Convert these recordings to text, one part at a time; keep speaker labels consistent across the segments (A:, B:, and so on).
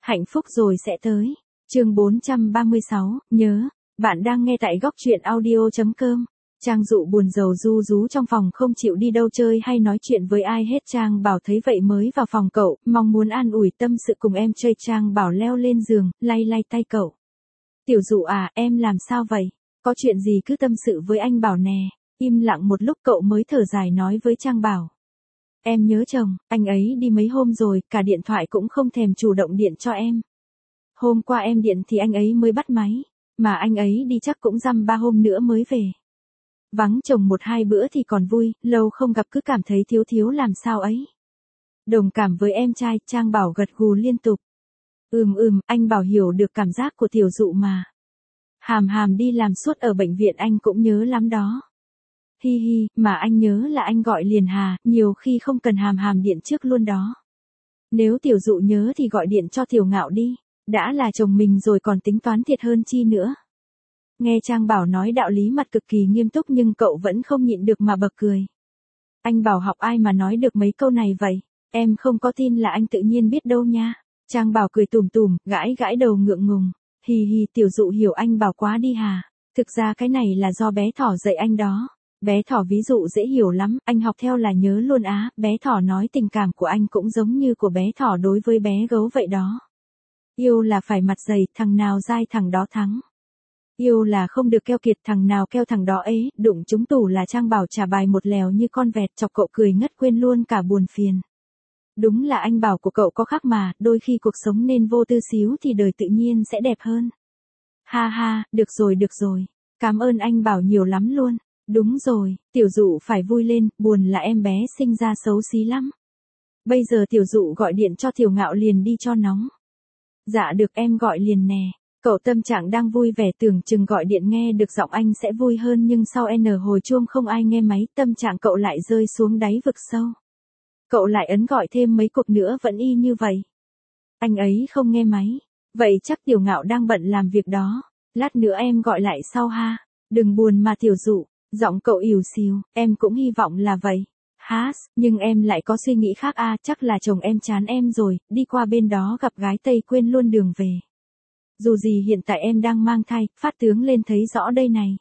A: Hạnh phúc rồi sẽ tới. Chương 436, nhớ, bạn đang nghe tại góc truyện audio.com. Trang Dụ buồn rầu ru rú trong phòng không chịu đi đâu chơi hay nói chuyện với ai hết. Trang Bảo thấy vậy mới vào phòng cậu, mong muốn an ủi tâm sự cùng em chơi. Trang Bảo leo lên giường, lay lay tay cậu. Tiểu Dụ à, em làm sao vậy? Có chuyện gì cứ tâm sự với anh Bảo nè. Im lặng một lúc cậu mới thở dài nói với Trang Bảo. Em nhớ chồng, anh ấy đi mấy hôm rồi, cả điện thoại cũng không thèm chủ động điện cho em. Hôm qua em điện thì anh ấy mới bắt máy, mà anh ấy đi chắc cũng dăm 3 hôm nữa mới về. Vắng chồng 1-2 bữa thì còn vui, lâu không gặp cứ cảm thấy thiếu thiếu làm sao ấy. Đồng cảm với em trai, Trang Bảo gật gù liên tục. Anh Bảo hiểu được cảm giác của Tiểu Dụ mà. Hàm đi làm suốt ở bệnh viện anh cũng nhớ lắm đó. Hi hi, mà anh nhớ là anh gọi liền Hà, nhiều khi không cần Hàm điện trước luôn đó. Nếu Tiểu Dụ nhớ thì gọi điện cho Tiểu Ngạo đi, đã là chồng mình rồi còn tính toán thiệt hơn chi nữa. Nghe Trang Bảo nói đạo lý mặt cực kỳ nghiêm túc nhưng cậu vẫn không nhịn được mà bật cười. Anh Bảo học ai mà nói được mấy câu này vậy, em không có tin là anh tự nhiên biết đâu nha. Trang Bảo cười tủm tủm, gãi đầu ngượng ngùng. Hi hi, Tiểu Dụ hiểu anh Bảo quá đi Hà, thực ra cái này là do bé Thỏ dạy anh đó. Bé Thỏ ví dụ dễ hiểu lắm, anh học theo là nhớ luôn á. Bé Thỏ nói tình cảm của anh cũng giống như của bé Thỏ đối với bé Gấu vậy đó. Yêu là phải mặt dày, thằng nào dai thằng đó thắng. Yêu là không được keo kiệt, thằng nào keo thằng đó ấy, đụng trúng tủ là. Trang Bảo trả bài một lèo như con vẹt, chọc cậu cười ngất quên luôn cả buồn phiền. Đúng là anh Bảo của cậu có khác mà, đôi khi cuộc sống nên vô tư xíu thì đời tự nhiên sẽ đẹp hơn. Ha ha, được rồi, cảm ơn anh Bảo nhiều lắm luôn. Đúng rồi, Tiểu Dụ phải vui lên, buồn là em bé sinh ra xấu xí lắm. Bây giờ Tiểu Dụ gọi điện cho Tiểu Ngạo liền đi cho nóng. Dạ được, em gọi liền nè. Cậu tâm trạng đang vui vẻ, tưởng chừng gọi điện nghe được giọng anh sẽ vui hơn nhưng sau hồi chuông không ai nghe máy, tâm trạng cậu lại rơi xuống đáy vực sâu. Cậu lại ấn gọi thêm mấy cuộc nữa vẫn y như vậy. Anh ấy không nghe máy. Vậy chắc Tiểu Ngạo đang bận làm việc đó. Lát nữa em gọi lại sau ha. Đừng buồn mà Tiểu Dụ. Giọng cậu ỉu xìu, em cũng hy vọng là vậy. Nhưng em lại có suy nghĩ khác chắc là chồng em chán em rồi, đi qua bên đó gặp gái Tây quên luôn đường về. Dù gì hiện tại em đang mang thai, phát tướng lên thấy rõ đây này.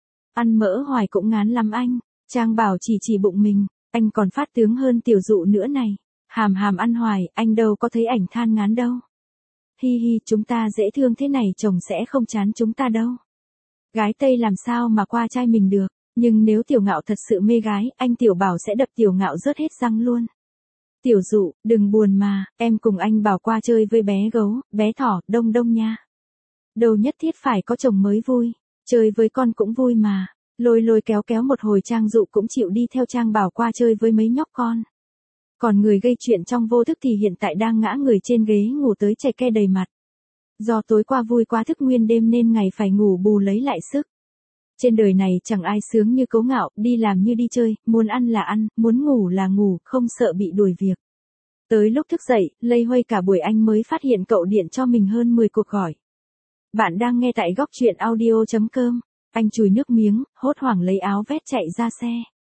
A: Ăn mỡ hoài cũng ngán lắm anh. Trang Bảo chỉ bụng mình, anh còn phát tướng hơn Tiểu Dụ nữa này. Hàm ăn hoài, anh đâu có thấy ảnh than ngán đâu. Hi hi, chúng ta dễ thương thế này chồng sẽ không chán chúng ta đâu. Gái Tây làm sao mà qua trai mình được. Nhưng nếu Tiểu Ngạo thật sự mê gái, anh Tiểu Bảo sẽ đập Tiểu Ngạo rớt hết răng luôn. Tiểu Dụ, đừng buồn mà, em cùng anh Bảo qua chơi với bé Gấu, bé Thỏ, đông nha. Đâu nhất thiết phải có chồng mới vui, chơi với con cũng vui mà. Lôi kéo một hồi Trang Dụ cũng chịu đi theo Trang Bảo qua chơi với mấy nhóc con. Còn người gây chuyện trong vô thức thì hiện tại đang ngã người trên ghế ngủ tới chảy ke đầy mặt. Do tối qua vui quá thức nguyên đêm nên ngày phải ngủ bù lấy lại sức. Trên đời này chẳng ai sướng như Cố Ngạo, đi làm như đi chơi, muốn ăn là ăn, muốn ngủ là ngủ, không sợ bị đuổi việc. Tới lúc thức dậy, lây hoay cả buổi anh mới phát hiện cậu điện cho mình hơn 10 cuộc gọi. Bạn đang nghe tại góc truyện audio.com. Anh chùi nước miếng, hốt hoảng lấy áo vest chạy ra xe.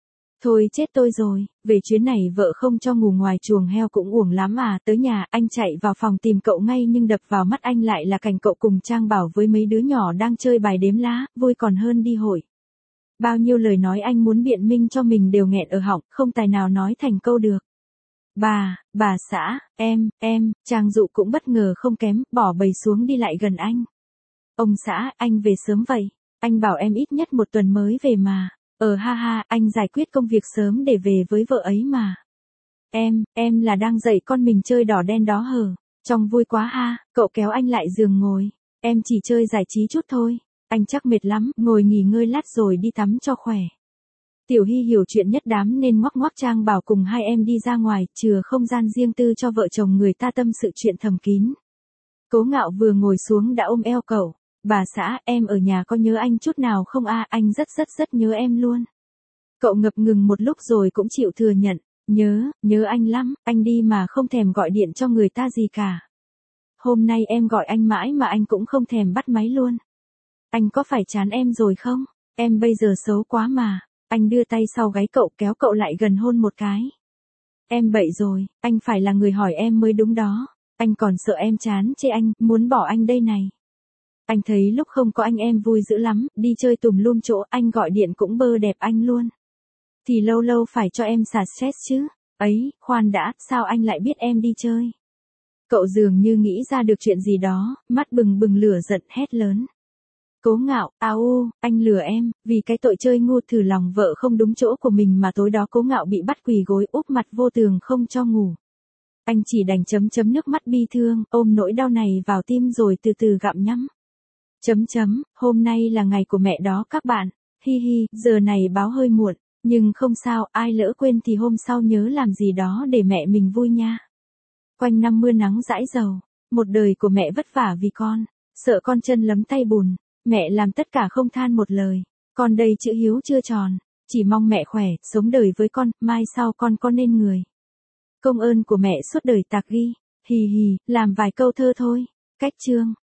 A: Thôi chết tôi rồi, về chuyến này vợ không cho ngủ ngoài chuồng heo cũng uổng lắm à. Tới nhà, anh chạy vào phòng tìm cậu ngay nhưng đập vào mắt anh lại là cảnh cậu cùng Trang Bảo với mấy đứa nhỏ đang chơi bài đếm lá, vui còn hơn đi hội. Bao nhiêu lời nói anh muốn biện minh cho mình đều nghẹn ở họng, không tài nào nói thành câu được. Bà xã, em, Trang Dụ cũng bất ngờ không kém, bỏ bầy xuống đi lại gần anh. Ông xã, anh về sớm vậy, anh bảo em ít nhất 1 tuần mới về mà. Ha, anh giải quyết công việc sớm để về với vợ ấy mà. Em là đang dạy con mình chơi đỏ đen đó hờ. Trong vui quá ha, cậu kéo anh lại giường ngồi. Em chỉ chơi giải trí chút thôi. Anh chắc mệt lắm, ngồi nghỉ ngơi lát rồi đi tắm cho khỏe. Tiểu Hy hiểu chuyện nhất đám nên ngoắc Trang Bảo cùng hai em đi ra ngoài, chừa không gian riêng tư cho vợ chồng người ta tâm sự chuyện thầm kín. Cố Ngạo vừa ngồi xuống đã ôm eo cậu. Bà xã, em ở nhà có nhớ anh chút nào không anh rất nhớ em luôn. Cậu ngập ngừng một lúc rồi cũng chịu thừa nhận, nhớ anh lắm, anh đi mà không thèm gọi điện cho người ta gì cả. Hôm nay em gọi anh mãi mà anh cũng không thèm bắt máy luôn. Anh có phải chán em rồi không? Em bây giờ xấu quá mà. Anh đưa tay sau gáy cậu kéo cậu lại gần hôn một cái. Em bậy rồi, anh phải là người hỏi em mới đúng đó. Anh còn sợ em chán chê anh, muốn bỏ anh đây này. Anh thấy lúc không có anh em vui dữ lắm, đi chơi tùm lum chỗ, anh gọi điện cũng bơ đẹp anh luôn. Thì lâu lâu phải cho em xả stress chứ. Ấy, khoan đã, sao anh lại biết em đi chơi? Cậu dường như nghĩ ra được chuyện gì đó, mắt bừng bừng lửa giận hét lớn. Cố Ngạo, anh lừa em, vì cái tội chơi ngu thử lòng vợ không đúng chỗ của mình mà tối đó Cố Ngạo bị bắt quỳ gối úp mặt vô tường không cho ngủ. Anh chỉ đành chấm nước mắt bi thương, ôm nỗi đau này vào tim rồi từ từ gặm nhấm. Hôm nay là ngày của mẹ đó các bạn, hi hi, giờ này báo hơi muộn, nhưng không sao, ai lỡ quên thì hôm sau nhớ làm gì đó để mẹ mình vui nha. Quanh năm mưa nắng dãi dầu, một đời của mẹ vất vả vì con, sợ con chân lấm tay bùn, mẹ làm tất cả không than một lời, con đây chữ hiếu chưa tròn, chỉ mong mẹ khỏe, sống đời với con, mai sau con có nên người. Công ơn của mẹ suốt đời tạc ghi, hì hì, làm vài câu thơ thôi, cách chương.